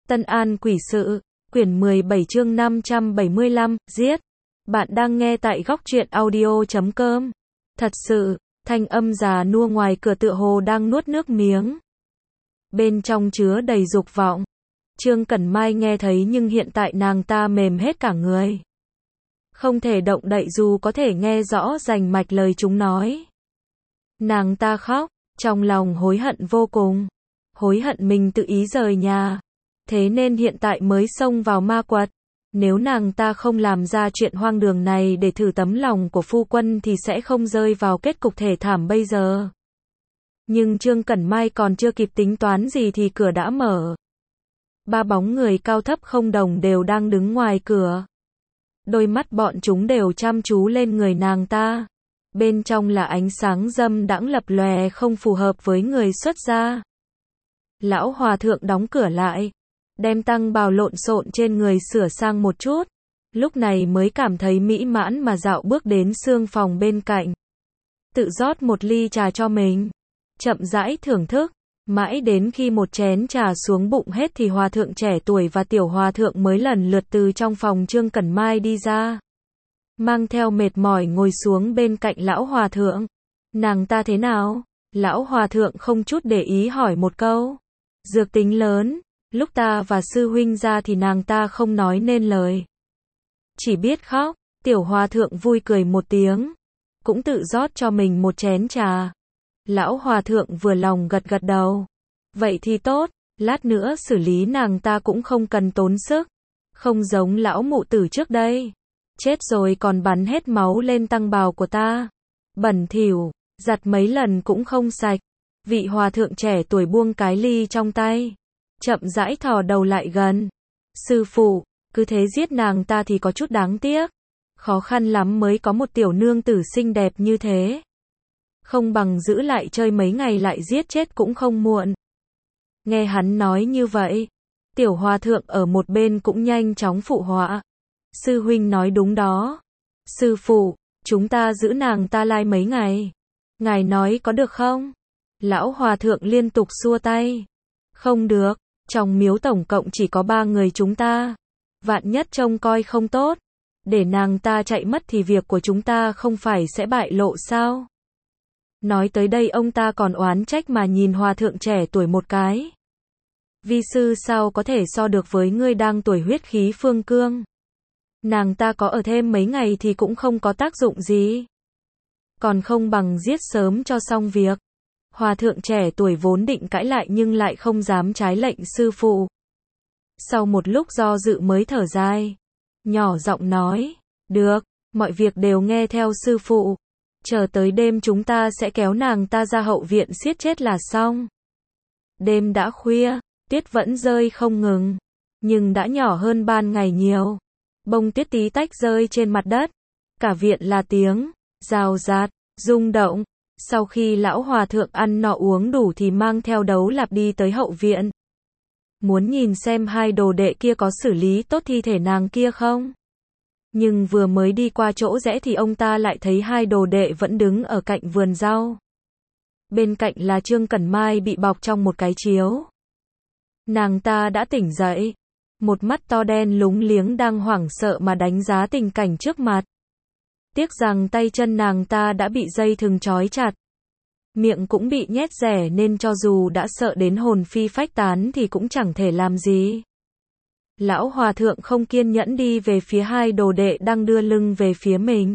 Tân An Quỷ Sự, quyển 17 chương 575, giết. Bạn đang nghe tại góc truyện audio.com. Thật sự, thanh âm già nua ngoài cửa tựa hồ đang nuốt nước miếng. Bên trong chứa đầy dục vọng. Trương Cẩn Mai nghe thấy nhưng hiện tại nàng ta mềm hết cả người. Không thể động đậy dù có thể nghe rõ rành mạch lời chúng nói. Nàng ta khóc, trong lòng hối hận vô cùng. Hối hận mình tự ý rời nhà. Thế nên hiện tại mới xông vào ma quật. Nếu nàng ta không làm ra chuyện hoang đường này để thử tấm lòng của phu quân thì sẽ không rơi vào kết cục thê thảm bây giờ. Nhưng Trương Cẩn Mai còn chưa kịp tính toán gì thì cửa đã mở. Ba bóng người cao thấp không đồng đều đang đứng ngoài cửa. Đôi mắt bọn chúng đều chăm chú lên người nàng ta. Bên trong là ánh sáng dâm đãng lập lòe không phù hợp với người xuất gia. Lão hòa thượng đóng cửa lại, đem tăng bào lộn xộn trên người sửa sang một chút, lúc này mới cảm thấy mỹ mãn mà dạo bước đến xương phòng bên cạnh. Tự rót một ly trà cho mình, chậm rãi thưởng thức, mãi đến khi một chén trà xuống bụng hết thì hòa thượng trẻ tuổi và tiểu hòa thượng mới lần lượt từ trong phòng Trương Cẩn Mai đi ra. Mang theo mệt mỏi ngồi xuống bên cạnh lão hòa thượng. Nàng ta thế nào? Lão hòa thượng không chút để ý hỏi một câu. Dược tính lớn, lúc ta và sư huynh ra thì nàng ta không nói nên lời. Chỉ biết khóc, tiểu hòa thượng vui cười một tiếng. Cũng tự rót cho mình một chén trà. Lão hòa thượng vừa lòng gật gật đầu. Vậy thì tốt, lát nữa xử lý nàng ta cũng không cần tốn sức. Không giống lão mụ tử trước đây. Chết rồi còn bắn hết máu lên tăng bào của ta. Bẩn thỉu, giặt mấy lần cũng không sạch. Vị hòa thượng trẻ tuổi buông cái ly trong tay. Chậm rãi thò đầu lại gần. Sư phụ, cứ thế giết nàng ta thì có chút đáng tiếc. Khó khăn lắm mới có một tiểu nương tử xinh đẹp như thế. Không bằng giữ lại chơi mấy ngày lại giết chết cũng không muộn. Nghe hắn nói như vậy, tiểu hòa thượng ở một bên cũng nhanh chóng phụ họa. Sư huynh nói đúng đó. Sư phụ, chúng ta giữ nàng ta lại mấy ngày. Ngài nói có được không? Lão hòa thượng liên tục xua tay. Không được, trong miếu tổng cộng chỉ có 3 người chúng ta. Vạn nhất trông coi không tốt. Để nàng ta chạy mất thì việc của chúng ta không phải sẽ bại lộ sao? Nói tới đây ông ta còn oán trách mà nhìn hòa thượng trẻ tuổi một cái. Vi sư sao có thể so được với ngươi đang tuổi huyết khí phương cương. Nàng ta có ở thêm mấy ngày thì cũng không có tác dụng gì. Còn không bằng giết sớm cho xong việc. Hòa thượng trẻ tuổi vốn định cãi lại nhưng lại không dám trái lệnh sư phụ. Sau một lúc do dự mới thở dài. Nhỏ giọng nói, được, mọi việc đều nghe theo sư phụ. Chờ tới đêm chúng ta sẽ kéo nàng ta ra hậu viện giết chết là xong. Đêm đã khuya, tuyết vẫn rơi không ngừng. Nhưng đã nhỏ hơn ban ngày nhiều. Bông tuyết tí tách rơi trên mặt đất. Cả viện là tiếng rào rạt, rung động. Sau khi lão hòa thượng ăn no uống đủ thì mang theo đấu lạp đi tới hậu viện. Muốn nhìn xem hai đồ đệ kia có xử lý tốt thi thể nàng kia không? Nhưng vừa mới đi qua chỗ rẽ thì ông ta lại thấy hai đồ đệ vẫn đứng ở cạnh vườn rau. Bên cạnh là Trương Cẩn Mai bị bọc trong một cái chiếu. Nàng ta đã tỉnh dậy. Một mắt to đen lúng liếng đang hoảng sợ mà đánh giá tình cảnh trước mặt. Tiếc rằng tay chân nàng ta đã bị dây thừng trói chặt. Miệng cũng bị nhét rẻ nên cho dù đã sợ đến hồn phi phách tán thì cũng chẳng thể làm gì. Lão hòa thượng không kiên nhẫn đi về phía hai đồ đệ đang đưa lưng về phía mình.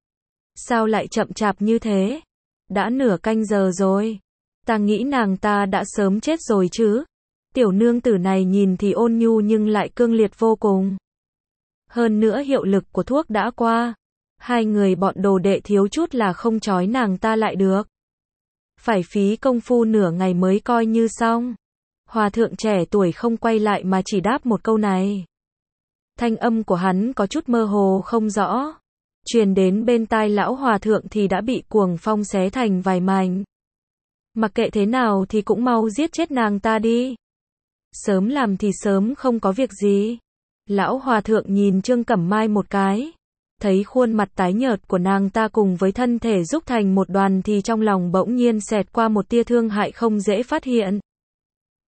Sao lại chậm chạp như thế? Đã nửa canh giờ rồi. Ta nghĩ nàng ta đã sớm chết rồi chứ. Tiểu nương tử này nhìn thì ôn nhu nhưng lại cương liệt vô cùng. Hơn nữa hiệu lực của thuốc đã qua. Hai người bọn đồ đệ thiếu chút là không trói nàng ta lại được. Phải phí công phu nửa ngày mới coi như xong. Hòa thượng trẻ tuổi không quay lại mà chỉ đáp một câu này. Thanh âm của hắn có chút mơ hồ không rõ. Truyền đến bên tai lão hòa thượng thì đã bị cuồng phong xé thành vài mảnh. Mặc kệ thế nào thì cũng mau giết chết nàng ta đi. Sớm làm thì sớm không có việc gì. Lão hòa thượng nhìn Trương Cẩm Mai một cái. Thấy khuôn mặt tái nhợt của nàng ta cùng với thân thể rúc thành một đoàn thì trong lòng bỗng nhiên xẹt qua một tia thương hại không dễ phát hiện.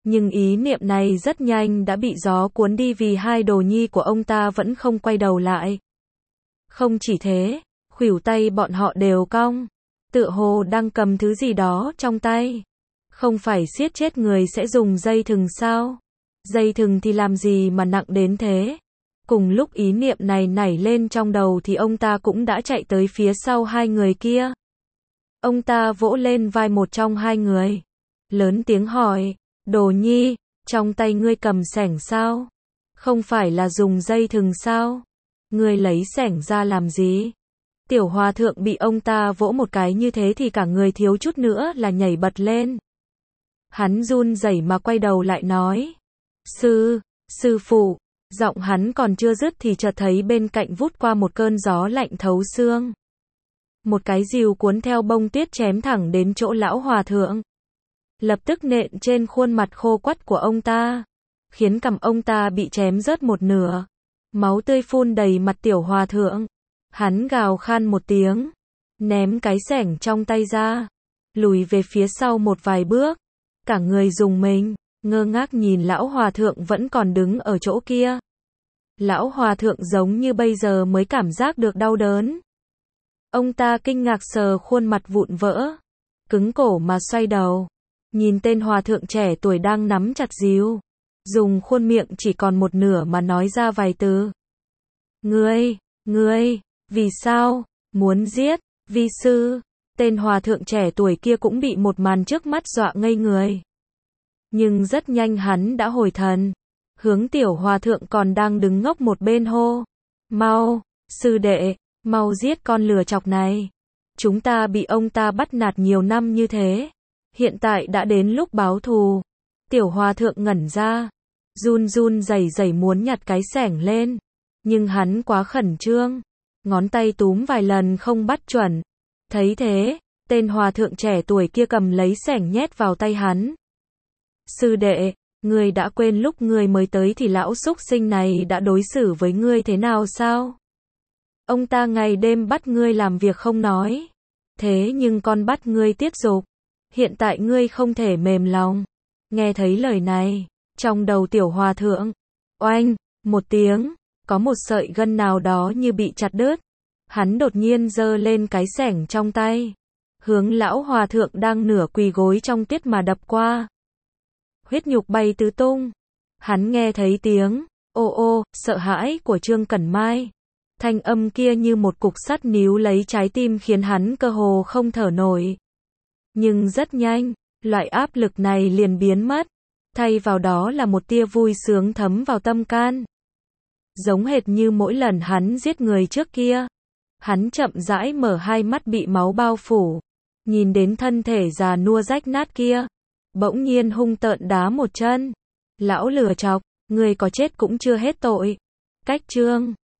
Nhưng ý niệm này rất nhanh đã bị gió cuốn đi vì hai đồ nhi của ông ta vẫn không quay đầu lại. Không chỉ thế, khuỷu tay bọn họ đều cong, tựa hồ đang cầm thứ gì đó trong tay. Không phải siết chết người sẽ dùng dây thừng sao? Dây thừng thì làm gì mà nặng đến thế? Cùng lúc ý niệm này nảy lên trong đầu thì ông ta cũng đã chạy tới phía sau hai người kia. Ông ta vỗ lên vai một trong hai người, lớn tiếng hỏi, Đồ nhi, trong tay ngươi cầm xẻng sao? Không phải là dùng dây thừng sao? Ngươi lấy xẻng ra làm gì? Tiểu hòa thượng bị ông ta vỗ một cái như thế thì cả người thiếu chút nữa là nhảy bật lên. Hắn run rẩy mà quay đầu lại nói, sư phụ, giọng hắn còn chưa dứt thì chợt thấy bên cạnh vút qua một cơn gió lạnh thấu xương. Một cái rìu cuốn theo bông tuyết chém thẳng đến chỗ lão hòa thượng. Lập tức nện trên khuôn mặt khô quắt của ông ta, khiến cằm ông ta bị chém rớt một nửa. Máu tươi phun đầy mặt tiểu hòa thượng. Hắn gào khan một tiếng, ném cái xẻng trong tay ra, lùi về phía sau một vài bước. Cả người rùng mình, ngơ ngác nhìn lão hòa thượng vẫn còn đứng ở chỗ kia. Lão hòa thượng giống như bây giờ mới cảm giác được đau đớn. Ông ta kinh ngạc sờ khuôn mặt vụn vỡ, cứng cổ mà xoay đầu, nhìn tên hòa thượng trẻ tuổi đang nắm chặt rìu, dùng khuôn miệng chỉ còn một nửa mà nói ra vài từ. Ngươi, vì sao, muốn giết, vi sư? Tên hòa thượng trẻ tuổi kia cũng bị một màn trước mắt dọa ngây người. Nhưng rất nhanh hắn đã hồi thần, hướng tiểu hòa thượng còn đang đứng ngốc một bên hô. Mau, sư đệ, mau giết con lừa chọc này. Chúng ta bị ông ta bắt nạt nhiều năm như thế. Hiện tại đã đến lúc báo thù. Tiểu hòa thượng ngẩn ra, run rẩy muốn nhặt cái xẻng lên. Nhưng hắn quá khẩn trương, ngón tay túm vài lần không bắt chuẩn. Thấy thế, tên hòa thượng trẻ tuổi kia cầm lấy xẻng nhét vào tay hắn. Sư đệ, ngươi đã quên lúc ngươi mới tới thì lão súc sinh này đã đối xử với ngươi thế nào sao? Ông ta ngày đêm bắt ngươi làm việc không nói. Thế nhưng con bắt ngươi tiết dục. Hiện tại ngươi không thể mềm lòng. Nghe thấy lời này, trong đầu tiểu hòa thượng, oanh, một tiếng, có một sợi gân nào đó như bị chặt đứt. Hắn đột nhiên giơ lên cái xẻng trong tay, hướng lão hòa thượng đang nửa quỳ gối trong tuyết mà đập qua. Huyết nhục bay tứ tung. Hắn nghe thấy tiếng ô sợ hãi của Trương Cẩn Mai. Thanh âm kia như một cục sắt níu lấy trái tim khiến hắn cơ hồ không thở nổi. Nhưng rất nhanh, loại áp lực này liền biến mất, thay vào đó là một tia vui sướng thấm vào tâm can. Giống hệt như mỗi lần hắn giết người trước kia. Hắn chậm rãi mở hai mắt bị máu bao phủ, nhìn đến thân thể già nua rách nát kia, bỗng nhiên hung tợn đá một chân. Lão lừa chọc, ngươi có chết cũng chưa hết tội. Cách chương